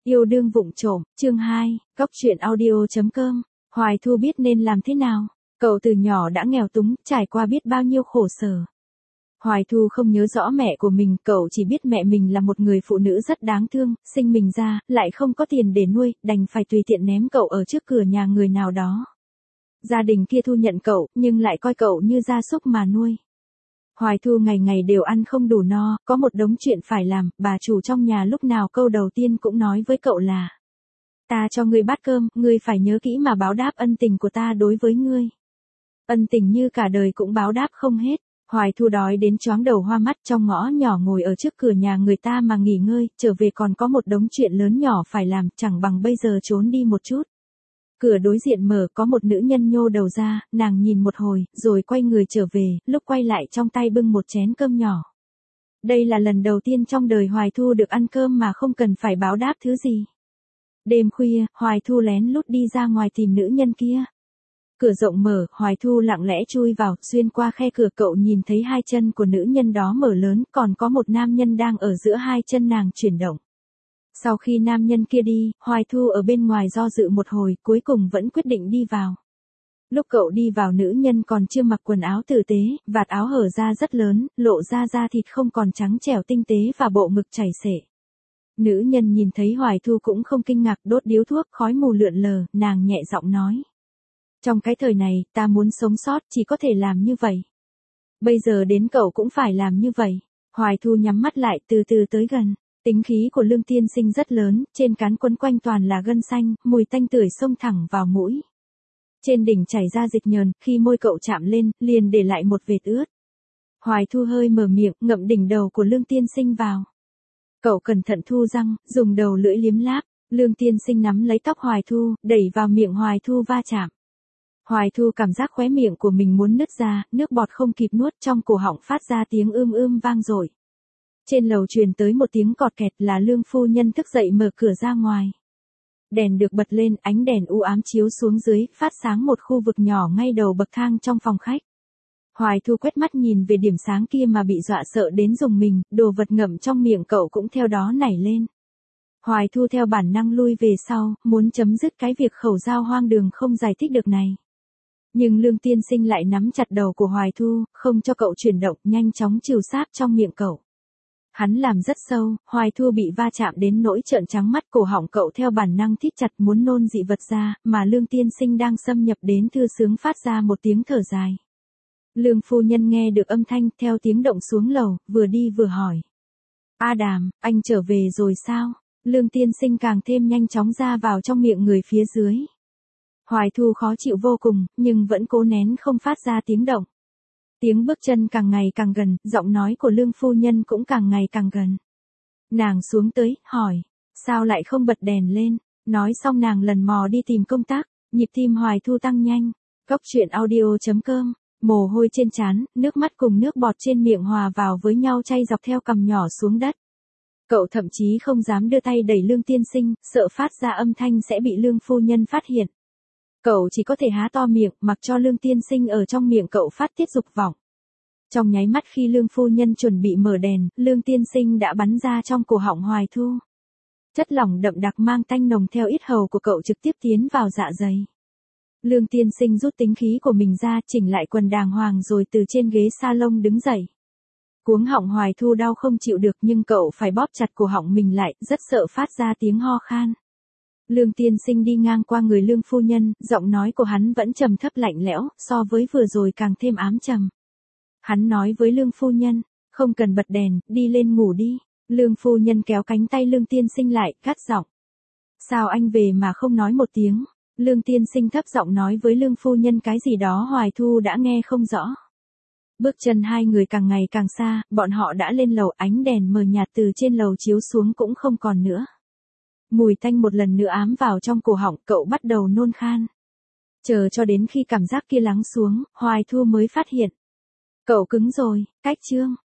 Yêu đương vụng trộm, chương 2, Góc truyện audio.com. Hoài Thu biết nên làm thế nào. Cậu từ nhỏ đã nghèo túng, trải qua biết bao nhiêu khổ sở. Hoài Thu không nhớ rõ mẹ của mình, cậu chỉ biết mẹ mình là một người phụ nữ rất đáng thương, sinh mình ra, lại không có tiền để nuôi, đành phải tùy tiện ném cậu ở trước cửa nhà người nào đó. Gia đình kia thu nhận cậu, nhưng lại coi cậu như gia súc mà nuôi. Hoài Thu ngày ngày đều ăn không đủ no, có một đống chuyện phải làm, bà chủ trong nhà lúc nào câu đầu tiên cũng nói với cậu là: ta cho ngươi bát cơm, ngươi phải nhớ kỹ mà báo đáp ân tình của ta đối với ngươi. Ân tình như cả đời cũng báo đáp không hết. Hoài Thu đói đến choáng đầu hoa mắt, trong ngõ nhỏ ngồi ở trước cửa nhà người ta mà nghỉ ngơi, trở về còn có một đống chuyện lớn nhỏ phải làm, chẳng bằng bây giờ trốn đi một chút. Cửa đối diện mở, có một nữ nhân nhô đầu ra, nàng nhìn một hồi, rồi quay người trở về, lúc quay lại trong tay bưng một chén cơm nhỏ. Đây là lần đầu tiên trong đời Hoài Thu được ăn cơm mà không cần phải báo đáp thứ gì. Đêm khuya, Hoài Thu lén lút đi ra ngoài tìm nữ nhân kia. Cửa rộng mở, Hoài Thu lặng lẽ chui vào, xuyên qua khe cửa cậu nhìn thấy hai chân của nữ nhân đó mở lớn, còn có một nam nhân đang ở giữa hai chân nàng chuyển động. Sau khi nam nhân kia đi, Hoài Thu ở bên ngoài do dự một hồi, cuối cùng vẫn quyết định đi vào. Lúc cậu đi vào, nữ nhân còn chưa mặc quần áo tử tế, vạt áo hở ra rất lớn, lộ ra da thịt không còn trắng trẻo tinh tế và bộ ngực chảy xệ. Nữ nhân nhìn thấy Hoài Thu cũng không kinh ngạc, đốt điếu thuốc, khói mù lượn lờ, nàng nhẹ giọng nói: trong cái thời này, ta muốn sống sót, chỉ có thể làm như vậy. Bây giờ đến cậu cũng phải làm như vậy. Hoài Thu nhắm mắt lại, từ từ tới gần. Tính khí của Lương Tiên Sinh rất lớn, trên cán quấn quanh toàn là gân xanh, mùi tanh tưởi xông thẳng vào mũi. Trên đỉnh chảy ra dịch nhờn, khi môi cậu chạm lên, liền để lại một vệt ướt. Hoài Thu hơi mở miệng, ngậm đỉnh đầu của Lương Tiên Sinh vào. Cậu cẩn thận thu răng, dùng đầu lưỡi liếm láp. Lương Tiên Sinh nắm lấy tóc Hoài Thu, đẩy vào miệng Hoài Thu va chạm. Hoài Thu cảm giác khóe miệng của mình muốn nứt ra, nước bọt không kịp nuốt, trong cổ họng phát ra tiếng vang dội. Trên lầu truyền tới một tiếng cọt kẹt, là Lương phu nhân thức dậy mở cửa ra ngoài. Đèn được bật lên, ánh đèn u ám chiếu xuống dưới, phát sáng một khu vực nhỏ ngay đầu bậc thang trong phòng khách. Hoài Thu quét mắt nhìn về điểm sáng kia mà bị dọa sợ đến rùng mình, đồ vật ngậm trong miệng cậu cũng theo đó nảy lên. Hoài Thu theo bản năng lui về sau, muốn chấm dứt cái việc khẩu giao hoang đường không giải thích được này. Nhưng Lương Tiên Sinh lại nắm chặt đầu của Hoài Thu, không cho cậu chuyển động, nhanh chóng trừ sáp trong miệng cậu. Hắn làm rất sâu, Hoài Thu bị va chạm đến nỗi trợn trắng mắt, cổ họng cậu theo bản năng thít chặt muốn nôn dị vật ra, mà Lương Tiên Sinh đang xâm nhập đến thư sướng phát ra một tiếng thở dài. Lương phu nhân nghe được âm thanh, theo tiếng động xuống lầu, vừa đi vừa hỏi: A Đàm, anh trở về rồi sao? Lương Tiên Sinh càng thêm nhanh chóng ra vào trong miệng người phía dưới. Hoài Thu khó chịu vô cùng, nhưng vẫn cố nén không phát ra tiếng động. Tiếng bước chân càng ngày càng gần, giọng nói của Lương phu nhân cũng càng ngày càng gần. Nàng xuống tới, hỏi: sao lại không bật đèn lên? Nói xong nàng lần mò đi tìm công tắc, nhịp tim Hoài Thu tăng nhanh. Góc truyện audio.com. Mồ hôi trên trán, nước mắt cùng nước bọt trên miệng hòa vào với nhau chay dọc theo cằm nhỏ xuống đất. Cậu thậm chí không dám đưa tay đẩy Lương Tiên Sinh, sợ phát ra âm thanh sẽ bị Lương phu nhân phát hiện. Cậu chỉ có thể há to miệng, mặc cho Lương Tiên Sinh ở trong miệng cậu phát tiết dục vọng. Trong nháy mắt khi Lương phu nhân chuẩn bị mở đèn, Lương Tiên Sinh đã bắn ra trong cổ họng Hoài Thu. Chất lỏng đậm đặc mang tanh nồng theo yết hầu của cậu trực tiếp tiến vào dạ dày. Lương Tiên Sinh rút tính khí của mình ra, chỉnh lại quần đàng hoàng rồi từ trên ghế salon đứng dậy. Cuống họng Hoài Thu đau không chịu được, nhưng cậu phải bóp chặt cổ họng mình lại, rất sợ phát ra tiếng ho khan. Lương Tiên Sinh đi ngang qua người Lương phu nhân, giọng nói của hắn vẫn trầm thấp lạnh lẽo, so với vừa rồi càng thêm ám trầm. Hắn nói với Lương phu nhân: không cần bật đèn, đi lên ngủ đi. Lương phu nhân kéo cánh tay Lương Tiên Sinh lại, gắt giọng: sao anh về mà không nói một tiếng? Lương Tiên Sinh thấp giọng nói với Lương phu nhân cái gì đó Hoài Thu đã nghe không rõ. Bước chân hai người càng ngày càng xa, bọn họ đã lên lầu, ánh đèn mờ nhạt từ trên lầu chiếu xuống cũng không còn nữa. Mùi tanh một lần nữa ám vào trong cổ họng, cậu bắt đầu nôn khan. Chờ cho đến khi cảm giác kia lắng xuống, Hoài Thu mới phát hiện. Cậu cứng rồi, cách chương.